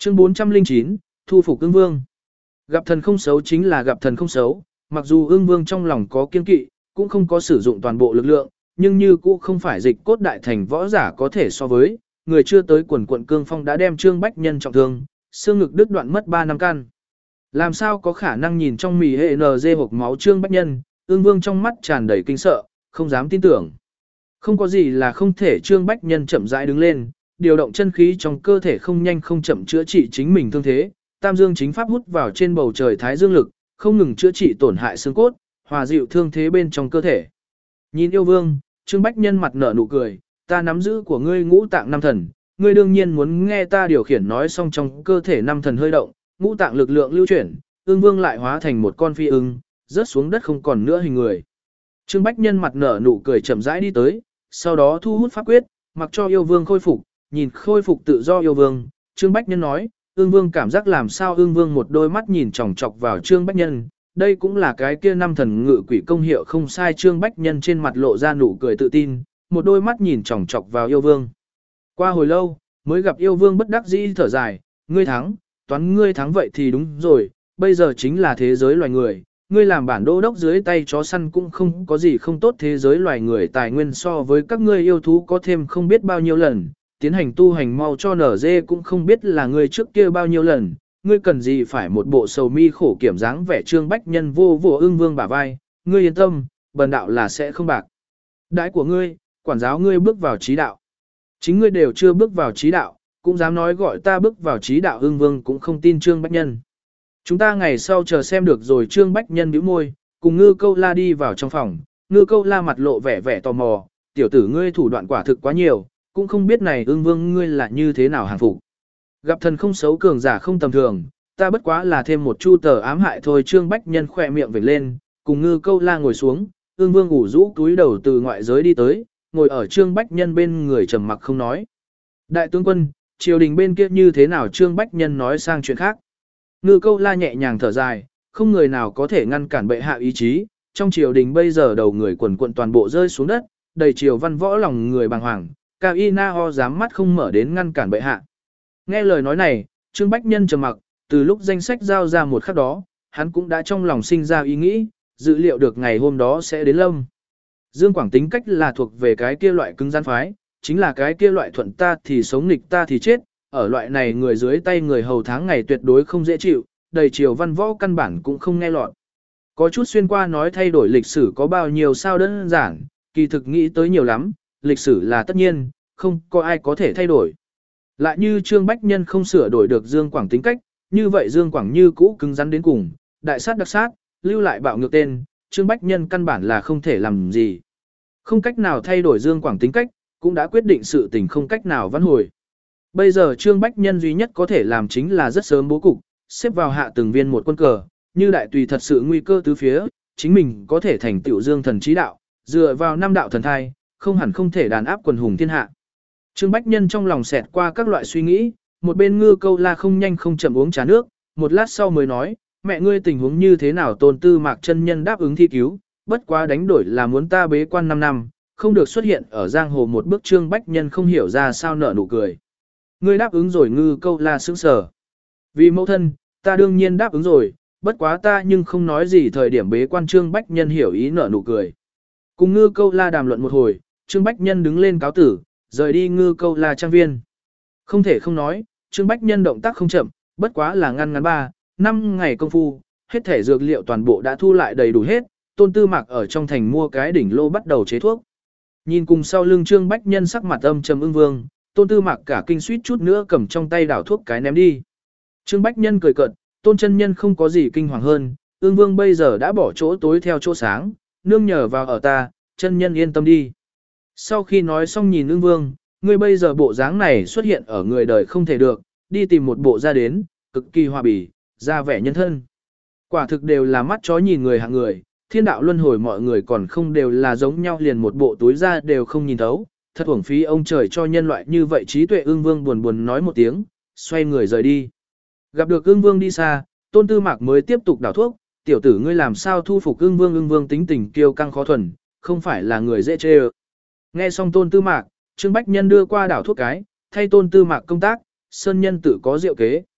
Chương 409, thu phục ưng vương. Gặp thần không xấu chính là gặp thần không xấu, mặc dù ưng vương trong lòng có kiên kỵ, cũng không có sử dụng toàn bộ lực lượng, nhưng như cũ không phải dịch cốt đại thành võ giả có thể so với, người chưa tới quần quận cương phong đã đem Trương Bách Nhân trọng thương, xương ngực đứt đoạn mất 3 năm căn. Làm sao có khả năng nhìn trong mì hệ NG hộc máu Trương Bách Nhân, ưng vương trong mắt tràn đầy kinh sợ, không dám tin tưởng. Không có gì là không thể. Trương Bách Nhân chậm rãi đứng lên, điều động chân khí trong cơ thể không nhanh không chậm chữa trị chính mình thương thế, Tam Dương chính pháp hút vào trên bầu trời thái dương lực, không ngừng chữa trị tổn hại xương cốt, hòa dịu thương thế bên trong cơ thể. Nhìn yêu vương, Trương Bách Nhân mặt nở nụ cười, ta nắm giữ của ngươi ngũ tạng năm thần, ngươi đương nhiên muốn nghe ta điều khiển. Nói xong trong cơ thể năm thần hơi động, ngũ tạng lực lượng lưu chuyển, ương vương lại hóa thành một con phi ưng, rớt xuống đất không còn nữa hình người. Trương Bách Nhân mặt nở nụ cười chậm rãi đi tới, sau đó thu hút pháp quyết, mặc cho yêu vương khôi phục, nhìn khôi phục tự do yêu vương, Trương Bách Nhân nói, ương vương cảm giác làm sao. Ương vương một đôi mắt nhìn chòng chọc vào Trương Bách Nhân, đây cũng là cái kia năm thần ngự quỷ công hiệu không sai. Trương Bách Nhân trên mặt lộ ra nụ cười tự tin, một đôi mắt nhìn chòng chọc vào yêu vương. Qua hồi lâu, mới gặp yêu vương bất đắc dĩ thở dài, ngươi thắng, toán ngươi thắng vậy thì đúng rồi, bây giờ chính là thế giới loài người, ngươi làm bản đô đốc dưới tay chó săn cũng không có gì không tốt. Thế giới loài người tài nguyên so với các ngươi yêu thú có thêm không biết bao nhiêu lần, tiến hành tu hành mau cho nở dê cũng không biết là ngươi trước kia bao nhiêu lần, ngươi cần gì phải một bộ sầu mi khổ kiểm dáng vẻ. Trương Bách Nhân vô vô ưng vương bả vai, ngươi yên tâm, bần đạo là sẽ không bạc đãi của ngươi, quản giáo ngươi bước vào trí đạo. Chính ngươi đều chưa bước vào trí đạo, cũng dám nói gọi ta bước vào trí đạo. Ưng vương cũng không tin Trương Bách Nhân. Chúng ta ngày sau chờ xem được rồi. Trương Bách Nhân bĩu môi, cùng Ngư Câu La đi vào trong phòng. Ngư Câu La mặt lộ vẻ tò mò, tiểu tử ngươi thủ đoạn quả thực quá nhiều, cũng không biết này ưng vương ngươi là như thế nào hàng phục. Gặp thần không xấu cường giả không tầm thường, ta bất quá là thêm một chu tờ ám hại thôi. Trương Bách Nhân khỏe miệng vểnh lên, cùng Ngư Câu La ngồi xuống, ưng vương ủ rũ túi đầu từ ngoại giới đi tới, ngồi ở Trương Bách Nhân bên người trầm mặc không nói. Đại tướng quân, triều đình bên kia như thế nào? Trương Bách Nhân nói sang chuyện khác. Ngư Câu La nhẹ nhàng thở dài, không người nào có thể ngăn cản bệ hạ ý chí, trong triều đình bây giờ đầu người quần quận toàn bộ rơi xuống đất, đầy triều văn võ lòng người bàng hoàng, Cao Y Na Ho dám mắt không mở đến ngăn cản bệ hạ. Nghe lời nói này, Trương Bách Nhân trầm mặc, từ lúc danh sách giao ra một khắc đó, hắn cũng đã trong lòng sinh ra ý nghĩ, dự liệu được ngày hôm đó sẽ đến lâm. Dương Quảng tính cách là thuộc về cái kia loại cứng rắn phái, chính là cái kia loại thuận ta thì sống nghịch ta thì chết, ở loại này người dưới tay người hầu tháng ngày tuyệt đối không dễ chịu, đầy triều văn võ căn bản cũng không nghe lọt. Có chút xuyên qua nói thay đổi lịch sử có bao nhiêu sao đơn giản, kỳ thực nghĩ tới nhiều lắm, lịch sử là tất nhiên, không có ai có thể thay đổi. Lại như Trương Bách Nhân không sửa đổi được Dương Quảng tính cách, như vậy Dương Quảng như cũ cứng rắn đến cùng, đại sát đặc sát, lưu lại bạo ngược tên, Trương Bách Nhân căn bản là không thể làm gì. Không cách nào thay đổi Dương Quảng tính cách, cũng đã quyết định sự tình không cách nào vãn hồi. Bây giờ Trương Bách Nhân duy nhất có thể làm chính là rất sớm bố cục, xếp vào hạ từng viên một quân cờ, như đại tùy thật sự nguy cơ tứ phía, chính mình có thể thành tựu Dương thần trí đạo, dựa vào năm đạo thần thai, không hẳn không thể đàn áp quần hùng thiên hạ. Trương Bách Nhân trong lòng xẹt qua các loại suy nghĩ, một bên Ngư Câu La không nhanh không chậm uống trà nước, một lát sau mới nói, mẹ ngươi tình huống như thế nào? Tôn Tư Mạc chân nhân đáp ứng thi cứu, bất quá đánh đổi là muốn ta bế quan 5 năm, không được xuất hiện ở giang hồ một bước. Trương Bách Nhân không hiểu ra sao nở nụ cười. Ngươi đáp ứng rồi? Ngư Câu La sững sờ. Vì mẫu thân, ta đương nhiên đáp ứng rồi, bất quá ta nhưng không nói gì thời điểm bế quan. Trương Bách Nhân hiểu ý nở nụ cười. Cùng Ngư Câu La đàm luận một hồi, Trương Bách Nhân đứng lên cáo tử, rời đi Ngư Câu La trang viên. Không thể không nói, Trương Bách Nhân động tác không chậm, bất quá là ngăn 3-5 ngày công phu, hết thể dược liệu toàn bộ đã thu lại đầy đủ hết. Tôn Tư Mạc ở trong thành mua cái đỉnh lô bắt đầu chế thuốc. Nhìn cùng sau lưng Trương Bách Nhân sắc mặt âm trầm ưng vương, Tôn Tư Mạc cả kinh suýt chút nữa cầm trong tay đảo thuốc cái ném đi. Trương Bách Nhân cười cợt, Tôn chân nhân không có gì kinh hoàng hơn, ưng vương bây giờ đã bỏ chỗ tối theo chỗ sáng, nương nhờ vào ở ta, chân nhân yên tâm đi. Sau khi nói xong nhìn ưng vương, ngươi bây giờ bộ dáng này xuất hiện ở người đời không thể được, đi tìm một bộ ra đến, cực kỳ hòa bỉ, ra vẻ nhân thân. Quả thực đều là mắt chó nhìn người hạng người, thiên đạo luân hồi mọi người còn không đều là giống nhau, liền một bộ túi ra đều không nhìn thấu, thật uổng phí ông trời cho nhân loại như vậy trí tuệ. Ưng vương buồn buồn nói một tiếng, xoay người rời đi. Gặp được ưng vương đi xa, Tôn Tư Mạc mới tiếp tục đảo thuốc, tiểu tử ngươi làm sao thu phục ưng vương? Ưng vương tính tình kiêu căng khó thuần, không phải là người dễ chê ơ. Nghe xong Tôn Tư Mạc, Trương Bách Nhân đưa qua đảo thuốc cái, thay Tôn Tư Mạc công tác, sơn nhân tự có diệu kế.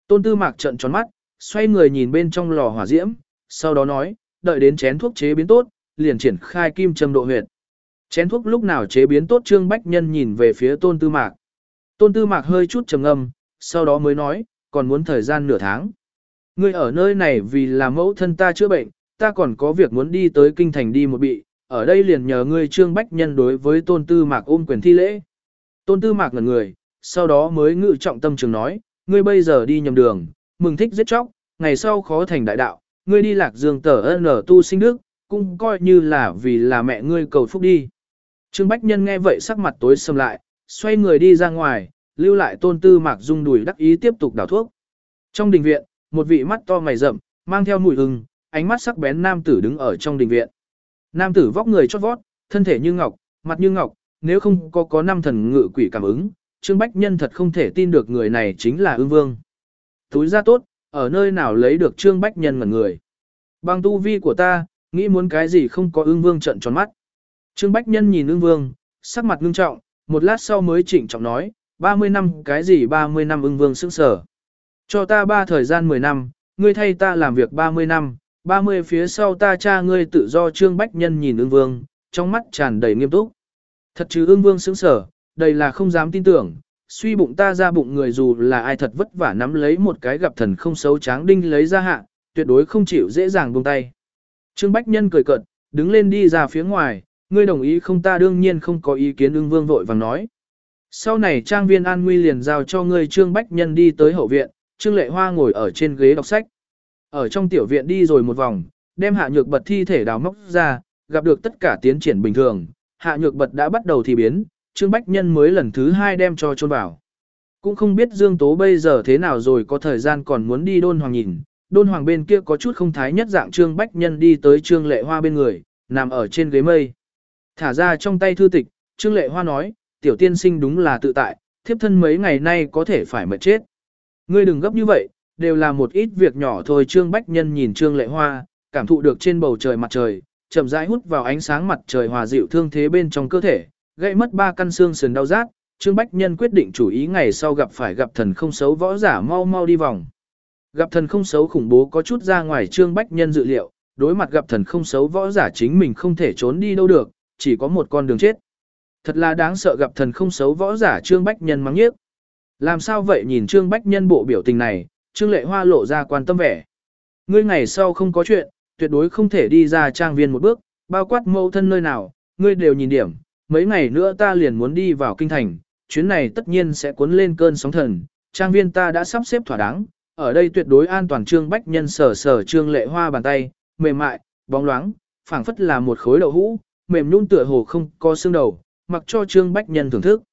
Tôn Tư Mạc trợn tròn mắt, xoay người nhìn bên trong lò hỏa diễm, sau đó nói, đợi đến chén thuốc chế biến tốt, liền triển khai kim châm độ huyệt. Chén thuốc lúc nào chế biến tốt Trương Bách Nhân nhìn về phía Tôn Tư Mạc. Tôn Tư Mạc hơi chút trầm ngâm, sau đó mới nói, còn muốn thời gian nửa tháng. Ngươi ở nơi này vì là mẫu thân ta chữa bệnh, ta còn có việc muốn đi tới kinh thành đi một bị, ở đây liền nhờ ngươi Trương Bách Nhân đối với Tôn Tư Mạc ôm quyền thi lễ. Tôn Tư Mạc ngẩn người, sau đó mới ngự trọng tâm trường nói, ngươi bây giờ đi nhầm đường, mừng thích giết chóc, ngày sau khó thành đại đạo, ngươi đi Lạc Dương tờ nở tu sinh đức, cũng coi như là vì là mẹ ngươi cầu phúc đi. Trương Bách Nhân nghe vậy sắc mặt tối sầm lại, xoay người đi ra ngoài, lưu lại Tôn Tư Mạc rung đùi đắc ý tiếp tục đảo thuốc. Trong đình viện, một vị mắt to mày rậm, mang theo mùi hừng, ánh mắt sắc bén nam tử đứng ở trong đình viện. Nam tử vóc người chót vót, thân thể như ngọc, mặt như ngọc, nếu không có năm thần ngự quỷ cảm ứng, Trương Bách Nhân thật không thể tin được người này chính là Ưng Vương. Túi ra tốt, ở nơi nào lấy được Trương Bách Nhân ngẩn người. Bằng tu vi của ta, nghĩ muốn cái gì không có Ưng Vương trợn tròn mắt. Trương Bách Nhân nhìn Ưng Vương, sắc mặt ngưng trọng, một lát sau mới chỉnh trọng nói, 30 năm cái gì 30 năm Ưng Vương sững sờ. Cho ta 3 thời gian 10 năm, ngươi thay ta làm việc 30 năm, 30 phía sau ta cha ngươi tự do. Trương Bách Nhân nhìn Ưng Vương, trong mắt tràn đầy nghiêm túc. Thật chứ Ưng Vương sững sờ, đây là không dám tin tưởng, suy bụng ta ra bụng người dù là ai thật vất vả nắm lấy một cái gặp thần không xấu tráng đinh lấy ra hạ, tuyệt đối không chịu dễ dàng buông tay. Trương Bách Nhân cười cợt, đứng lên đi ra phía ngoài, ngươi đồng ý không? Ta đương nhiên không có ý kiến. Ưng Vương vội vàng nói. Sau này trang viên an nguy liền giao cho ngươi. Trương Bách Nhân đi tới hậu viện, Trương Lệ Hoa ngồi ở trên ghế đọc sách. Ở trong tiểu viện đi rồi một vòng, đem Hạ Nhược Bật thi thể đào móc ra, gặp được tất cả tiến triển bình thường, Hạ Nhược Bật đã bắt đầu thì biến, Trương Bách Nhân mới lần thứ 2 đem cho chôn vào. Cũng không biết Dương Tố bây giờ thế nào rồi, có thời gian còn muốn đi Đôn Hoàng nhìn. Đôn Hoàng bên kia có chút không thái nhất dạng. Trương Bách Nhân đi tới Trương Lệ Hoa bên người, nằm ở trên ghế mây. Thả ra trong tay thư tịch, Trương Lệ Hoa nói, tiểu tiên sinh đúng là tự tại, thiếp thân mấy ngày nay có thể phải mệt chết. Ngươi đừng gấp như vậy, đều là một ít việc nhỏ thôi. Trương Bách Nhân nhìn Trương Lệ Hoa, cảm thụ được trên bầu trời mặt trời, chậm rãi hút vào ánh sáng mặt trời hòa dịu thương thế bên trong cơ thể, gãy mất 3 căn xương sườn đau rát. Trương Bách Nhân quyết định chủ ý ngày sau gặp phải gặp thần không xấu võ giả mau mau đi vòng. Gặp thần không xấu khủng bố có chút ra ngoài Trương Bách Nhân dự liệu, đối mặt gặp thần không xấu võ giả chính mình không thể trốn đi đâu được, chỉ có một con đường chết. Thật là đáng sợ. Gặp thần không xấu võ giả Trương Bách Nhân mắng nhiếc. Làm sao vậy? Nhìn Trương Bách Nhân bộ biểu tình này, Trương Lệ Hoa lộ ra quan tâm vẻ. Ngươi ngày sau không có chuyện, tuyệt đối không thể đi ra trang viên một bước, bao quát mẫu thân nơi nào, ngươi đều nhìn điểm. Mấy ngày nữa ta liền muốn đi vào kinh thành, chuyến này tất nhiên sẽ cuốn lên cơn sóng thần, trang viên ta đã sắp xếp thỏa đáng, ở đây tuyệt đối an toàn. Trương Bách Nhân sờ sờ Trương Lệ Hoa bàn tay, mềm mại, bóng loáng, phảng phất là một khối đậu hũ, mềm nhũn tựa hồ không có xương đầu, mặc cho Trương Bách Nhân thưởng thức.